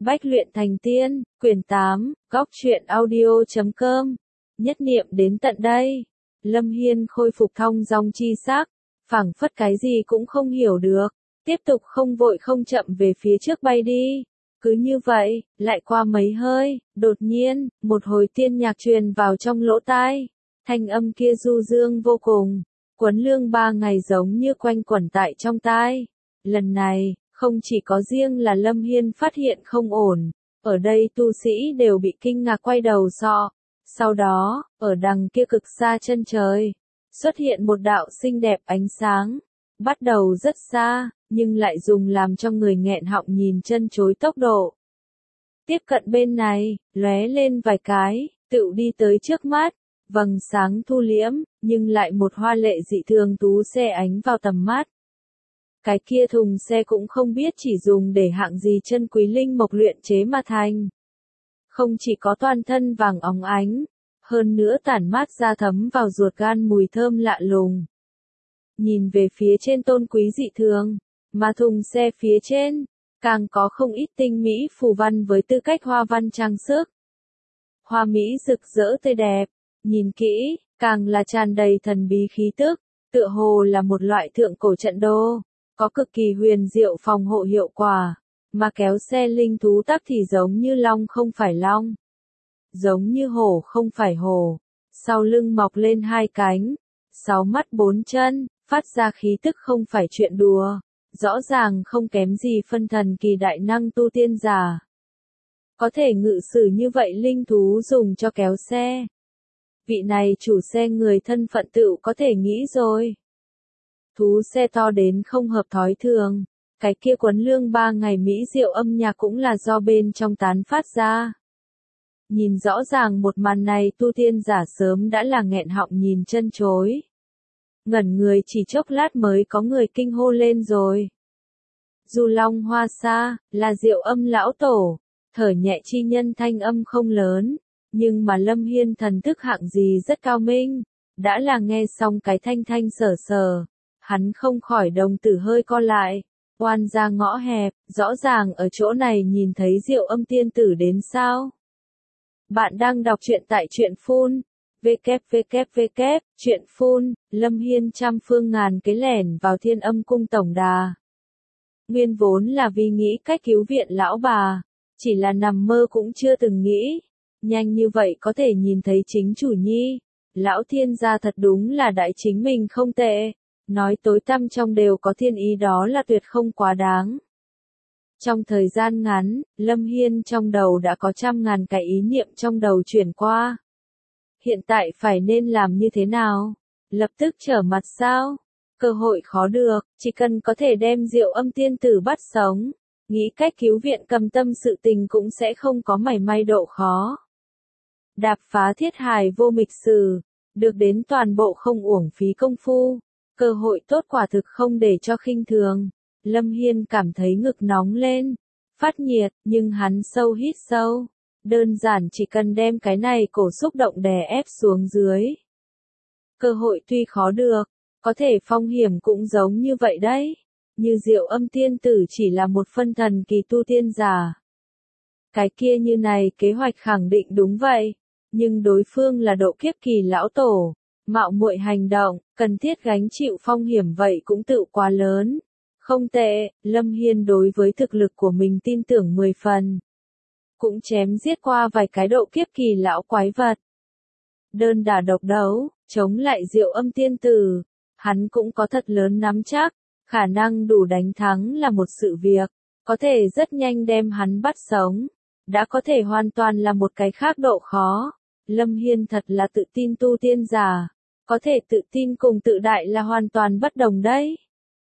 Bách luyện thành tiên, quyển 8, góc truyện audio.com. Nhất niệm đến tận đây, Lâm Hiên khôi phục thong dong chi sắc, phảng phất cái gì cũng không hiểu được, tiếp tục không vội không chậm về phía trước bay đi. Cứ như vậy, lại qua mấy hơi, đột nhiên, một hồi tiên nhạc truyền vào trong lỗ tai. Thanh âm kia du dương vô cùng, Quấn Lương 3 ngày giống như quanh quẩn tại trong tai. Lần này, không chỉ có riêng là Lâm Hiên phát hiện không ổn, ở đây tu sĩ đều bị kinh ngạc quay đầu dò. Sau đó, ở đằng kia cực xa chân trời, xuất hiện một đạo xinh đẹp ánh sáng, bắt đầu rất xa, nhưng lại dùng làm cho người nghẹn họng nhìn chân chối tốc độ. Tiếp cận bên này, lóe lên vài cái, tựu đi tới trước mắt, vầng sáng thu liễm, nhưng lại một hoa lệ dị thường tú xe ánh vào tầm mắt. Cái kia thùng xe cũng không biết chỉ dùng để hạng gì chân quý linh mộc luyện chế mà thành. Không chỉ có toàn thân vàng óng ánh, hơn nữa tản mát ra thấm vào ruột gan mùi thơm lạ lùng. Nhìn về phía trên tôn quý dị thường, mà thùng xe phía trên, càng có không ít tinh mỹ phù văn với tư cách hoa văn trang sức. Hoa mỹ rực rỡ tươi đẹp, nhìn kỹ, càng là tràn đầy thần bí khí tức, tựa hồ là một loại thượng cổ trận đô, có cực kỳ huyền diệu phòng hộ hiệu quả, mà kéo xe linh thú tắc thì giống như long không phải long, giống như hổ không phải hổ, sau lưng mọc lên 2 cánh, 6 mắt 4 chân, phát ra khí tức không phải chuyện đùa, rõ ràng không kém gì phân thần kỳ đại năng tu tiên giả. Có thể ngự sử như vậy linh thú dùng cho kéo xe. Vị này chủ xe người thân phận tựu có thể nghĩ rồi. Thú xe to đến không hợp thói thường, cái kia Quấn Lương 3 ngày mỹ diệu âm nhạc cũng là do bên trong tán phát ra. Nhìn rõ ràng một màn này tu tiên giả sớm đã là nghẹn họng nhìn chân chối. Ngẩn người chỉ chốc lát mới có người kinh hô lên rồi. Du Long Hoa Sa, là Diệu Âm lão tổ, thở nhẹ chi nhân thanh âm không lớn, nhưng mà Lâm Hiên thần thức hạng gì rất cao minh, đã là nghe xong cái thanh thanh sở sở, hắn không khỏi đồng tử hơi co lại, oan ra ngõ hẹp, rõ ràng ở chỗ này nhìn thấy Diệu Âm tiên tử đến sao. Bạn đang đọc truyện tại truyện phun, truyện phun, Lâm Hiên trăm phương ngàn kế lẻn vào Thiên Âm cung tổng đà. Nguyên vốn là vì nghĩ cách cứu viện lão bà, chỉ là nằm mơ cũng chưa từng nghĩ, nhanh như vậy có thể nhìn thấy chính chủ nhi, lão thiên gia thật đúng là đại chính mình không tệ, nói tối tăm trong đều có thiên ý đó là tuyệt không quá đáng. Trong thời gian ngắn, Lâm Hiên trong đầu đã có trăm ngàn cái ý niệm trong đầu chuyển qua. Hiện tại phải nên làm như thế nào? Lập tức trở mặt sao? Cơ hội khó được, chỉ cần có thể đem Diệu Âm tiên tử bắt sống, nghĩ cách cứu viện Cầm Tâm sự tình cũng sẽ không có mảy may độ khó. Đạp phá thiết hài vô mịch sử, được đến toàn bộ không uổng phí công phu, cơ hội tốt quả thực không để cho khinh thường. Lâm Hiên cảm thấy ngực nóng lên, phát nhiệt, nhưng hắn sâu hít sâu, đơn giản chỉ cần đem cái này cổ xúc động đè ép xuống dưới. Cơ hội tuy khó được, có thể phong hiểm cũng giống như vậy đấy, như Diệu Âm tiên tử chỉ là một phân thần kỳ tu tiên giả. Cái kia như này kế hoạch khẳng định đúng vậy, nhưng đối phương là độ kiếp kỳ lão tổ, mạo muội hành động, cần thiết gánh chịu phong hiểm vậy cũng tự quá lớn. Không tệ, Lâm Hiên đối với thực lực của mình tin tưởng 10 phần. Cũng chém giết qua vài cái độ kiếp kỳ lão quái vật. Đơn đả độc đấu, chống lại Diệu Âm tiên tử, hắn cũng có thật lớn nắm chắc, khả năng đủ đánh thắng là một sự việc, có thể rất nhanh đem hắn bắt sống, đã có thể hoàn toàn là một cái khác độ khó. Lâm Hiên thật là tự tin tu tiên giả, có thể tự tin cùng tự đại là hoàn toàn bất đồng đấy.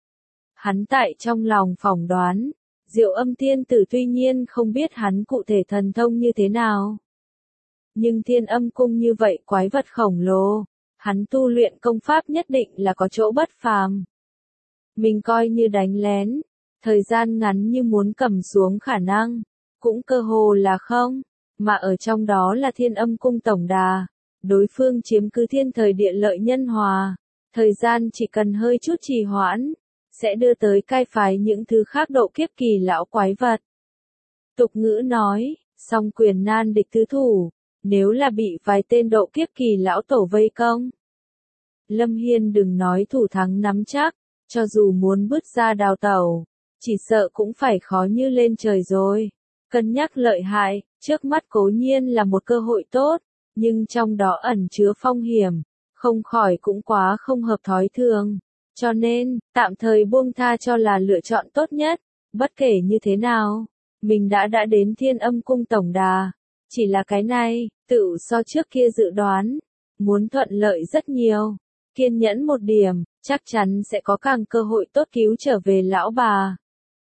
Hắn tại trong lòng phỏng đoán, Diệu Âm tiên tử tuy nhiên không biết hắn cụ thể thần thông như thế nào. Nhưng Thiên Âm cung như vậy quái vật khổng lồ, hắn tu luyện công pháp nhất định là có chỗ bất phàm. Mình coi như đánh lén, thời gian ngắn như muốn cầm xuống khả năng, cũng cơ hồ là không, mà ở trong đó là Thiên Âm cung tổng đà, đối phương chiếm cứ thiên thời địa lợi nhân hòa, thời gian chỉ cần hơi chút trì hoãn, sẽ đưa tới cai phái những thứ khác độ kiếp kỳ lão quái vật. Tục ngữ nói, song quyền nan địch tứ thủ, nếu là bị vài tên độ kiếp kỳ lão tổ vây công. Lâm Hiên đừng nói thủ thắng nắm chắc, cho dù muốn bứt ra đào tẩu, chỉ sợ cũng phải khó như lên trời rồi. Cân nhắc lợi hại, trước mắt cố nhiên là một cơ hội tốt, nhưng trong đó ẩn chứa phong hiểm, không khỏi cũng quá không hợp thói thường. Cho nên, tạm thời buông tha cho là lựa chọn tốt nhất, bất kể như thế nào, mình đã đến Thiên Âm Cung tổng đà. Chỉ là cái này, tự so trước kia dự đoán, muốn thuận lợi rất nhiều. Kiên nhẫn một điểm, chắc chắn sẽ có càng cơ hội tốt cứu trở về lão bà.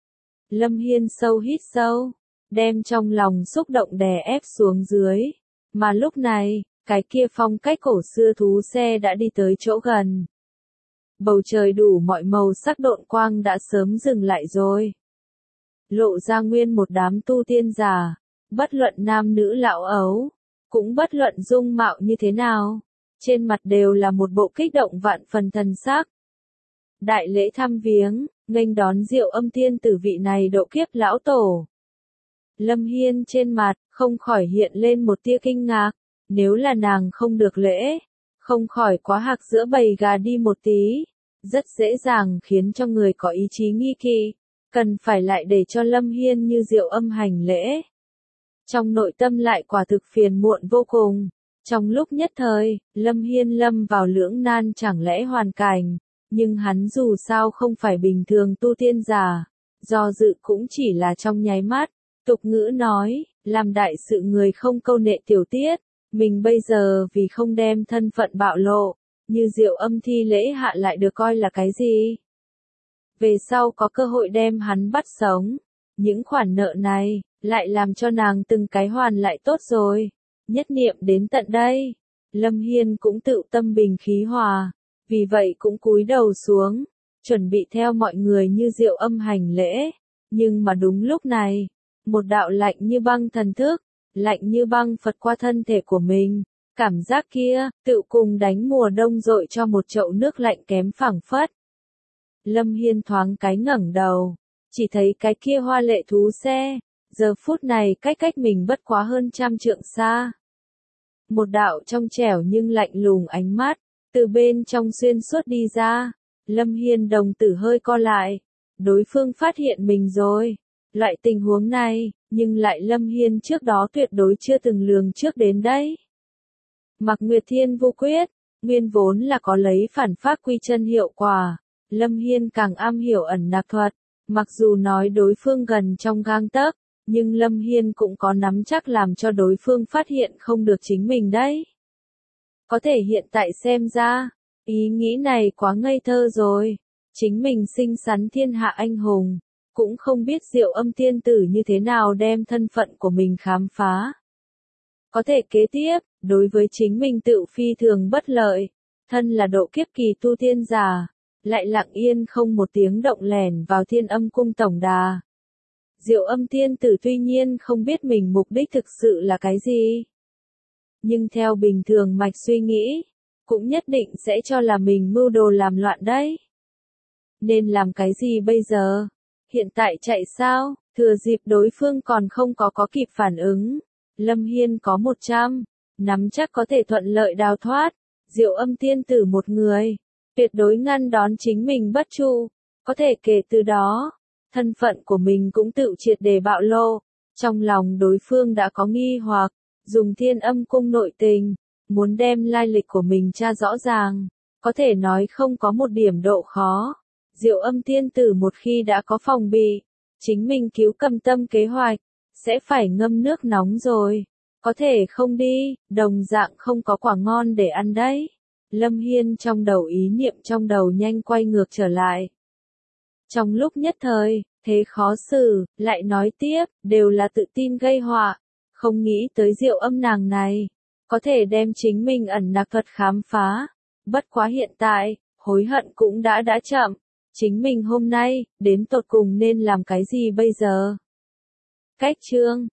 Lâm Hiên sâu hít sâu, đem trong lòng xúc động đè ép xuống dưới. Mà lúc này, cái kia phong cách cổ xưa thú xe đã đi tới chỗ gần. Bầu trời đủ mọi màu sắc độn quang đã sớm dừng lại rồi. Lộ ra nguyên một đám tu tiên giả, bất luận nam nữ lão ấu, cũng bất luận dung mạo như thế nào, trên mặt đều là một bộ kích động vạn phần thần sắc. Đại lễ thăm viếng, nghênh đón Diệu Âm Thiên Tử vị này độ kiếp lão tổ. Lâm Hiên trên mặt, không khỏi hiện lên một tia kinh ngạc, nếu là nàng không được lễ, không khỏi quá hạc giữa bầy gà đi một tí, rất dễ dàng khiến cho người có ý chí nghi kỵ, cần phải lại để cho Lâm Hiên như Diệu Âm hành lễ. Trong nội tâm lại quả thực phiền muộn vô cùng, trong lúc nhất thời, Lâm Hiên lâm vào lưỡng nan chẳng lẽ hoàn cảnh, nhưng hắn dù sao không phải bình thường tu tiên giả, do dự cũng chỉ là trong nháy mắt. Tục ngữ nói, làm đại sự người không câu nệ tiểu tiết, mình bây giờ vì không đem thân phận bạo lộ, như Diệu Âm thi lễ hạ lại được coi là cái gì? Về sau có cơ hội đem hắn bắt sống, những khoản nợ này, lại làm cho nàng từng cái hoàn lại tốt rồi. Nhất niệm đến tận đây, Lâm Hiên cũng tự tâm bình khí hòa, vì vậy cũng cúi đầu xuống, chuẩn bị theo mọi người như Diệu Âm hành lễ, nhưng mà đúng lúc này, một đạo lạnh như băng thần thức, lạnh như băng phật qua thân thể của mình, cảm giác kia, tự cùng đánh mùa đông dội cho một chậu nước lạnh kém phảng phất. Lâm Hiên thoáng cái ngẩng đầu, chỉ thấy cái kia hoa lệ thú xe, giờ phút này cách mình bất quá hơn 100 trượng xa. Một đạo trong trẻo nhưng lạnh lùng ánh mắt, từ bên trong xuyên suốt đi ra, Lâm Hiên đồng tử hơi co lại, đối phương phát hiện mình rồi. Loại tình huống này, nhưng lại Lâm Hiên trước đó tuyệt đối chưa từng lường trước đến đấy. Mặc Nguyệt Thiên Vô Quyết, nguyên vốn là có lấy phản pháp quy chân hiệu quả, Lâm Hiên càng am hiểu ẩn nặc thuật, mặc dù nói đối phương gần trong gang tấc, nhưng Lâm Hiên cũng có nắm chắc làm cho đối phương phát hiện không được chính mình đấy. Có thể hiện tại xem ra, ý nghĩ này quá ngây thơ rồi, chính mình xinh xắn thiên hạ anh hùng, cũng không biết Diệu Âm Tiên Tử như thế nào đem thân phận của mình khám phá. Có thể kế tiếp, đối với chính mình tự phi thường bất lợi, thân là độ kiếp kỳ tu tiên giả, lại lặng yên không một tiếng động lẻn vào Thiên Âm Cung tổng đà. Diệu Âm Tiên Tử tuy nhiên không biết mình mục đích thực sự là cái gì, nhưng theo bình thường mạch suy nghĩ, cũng nhất định sẽ cho là mình mưu đồ làm loạn đấy. Nên làm cái gì bây giờ? Hiện tại chạy sao? Thừa dịp đối phương còn không có kịp phản ứng. Lâm Hiên có 100, nắm chắc có thể thuận lợi đào thoát. Diệu Âm Tiên Tử một người, tuyệt đối ngăn đón chính mình bất trụ. Có thể kể từ đó, thân phận của mình cũng tự triệt để bạo lộ. Trong lòng đối phương đã có nghi hoặc, dùng Thiên Âm Cung nội tình, muốn đem lai lịch của mình tra rõ ràng. Có thể nói không có một điểm độ khó. Diệu Âm Tiên Tử một khi đã có phòng bị, chính mình cứu cầm tâm kế hoạch, sẽ phải ngâm nước nóng rồi. Có thể không đi, đồng dạng không có quả ngon để ăn đấy. Lâm Hiên trong đầu ý niệm trong đầu nhanh quay ngược trở lại. Trong lúc nhất thời, thế khó xử, lại nói tiếp, đều là tự tin gây họa. Không nghĩ tới Diệu Âm nàng này, có thể đem chính mình ẩn nặc thuật khám phá. Bất quá hiện tại, hối hận cũng đã chậm. Chính mình hôm nay, đến tột cùng nên làm cái gì bây giờ? Cách chương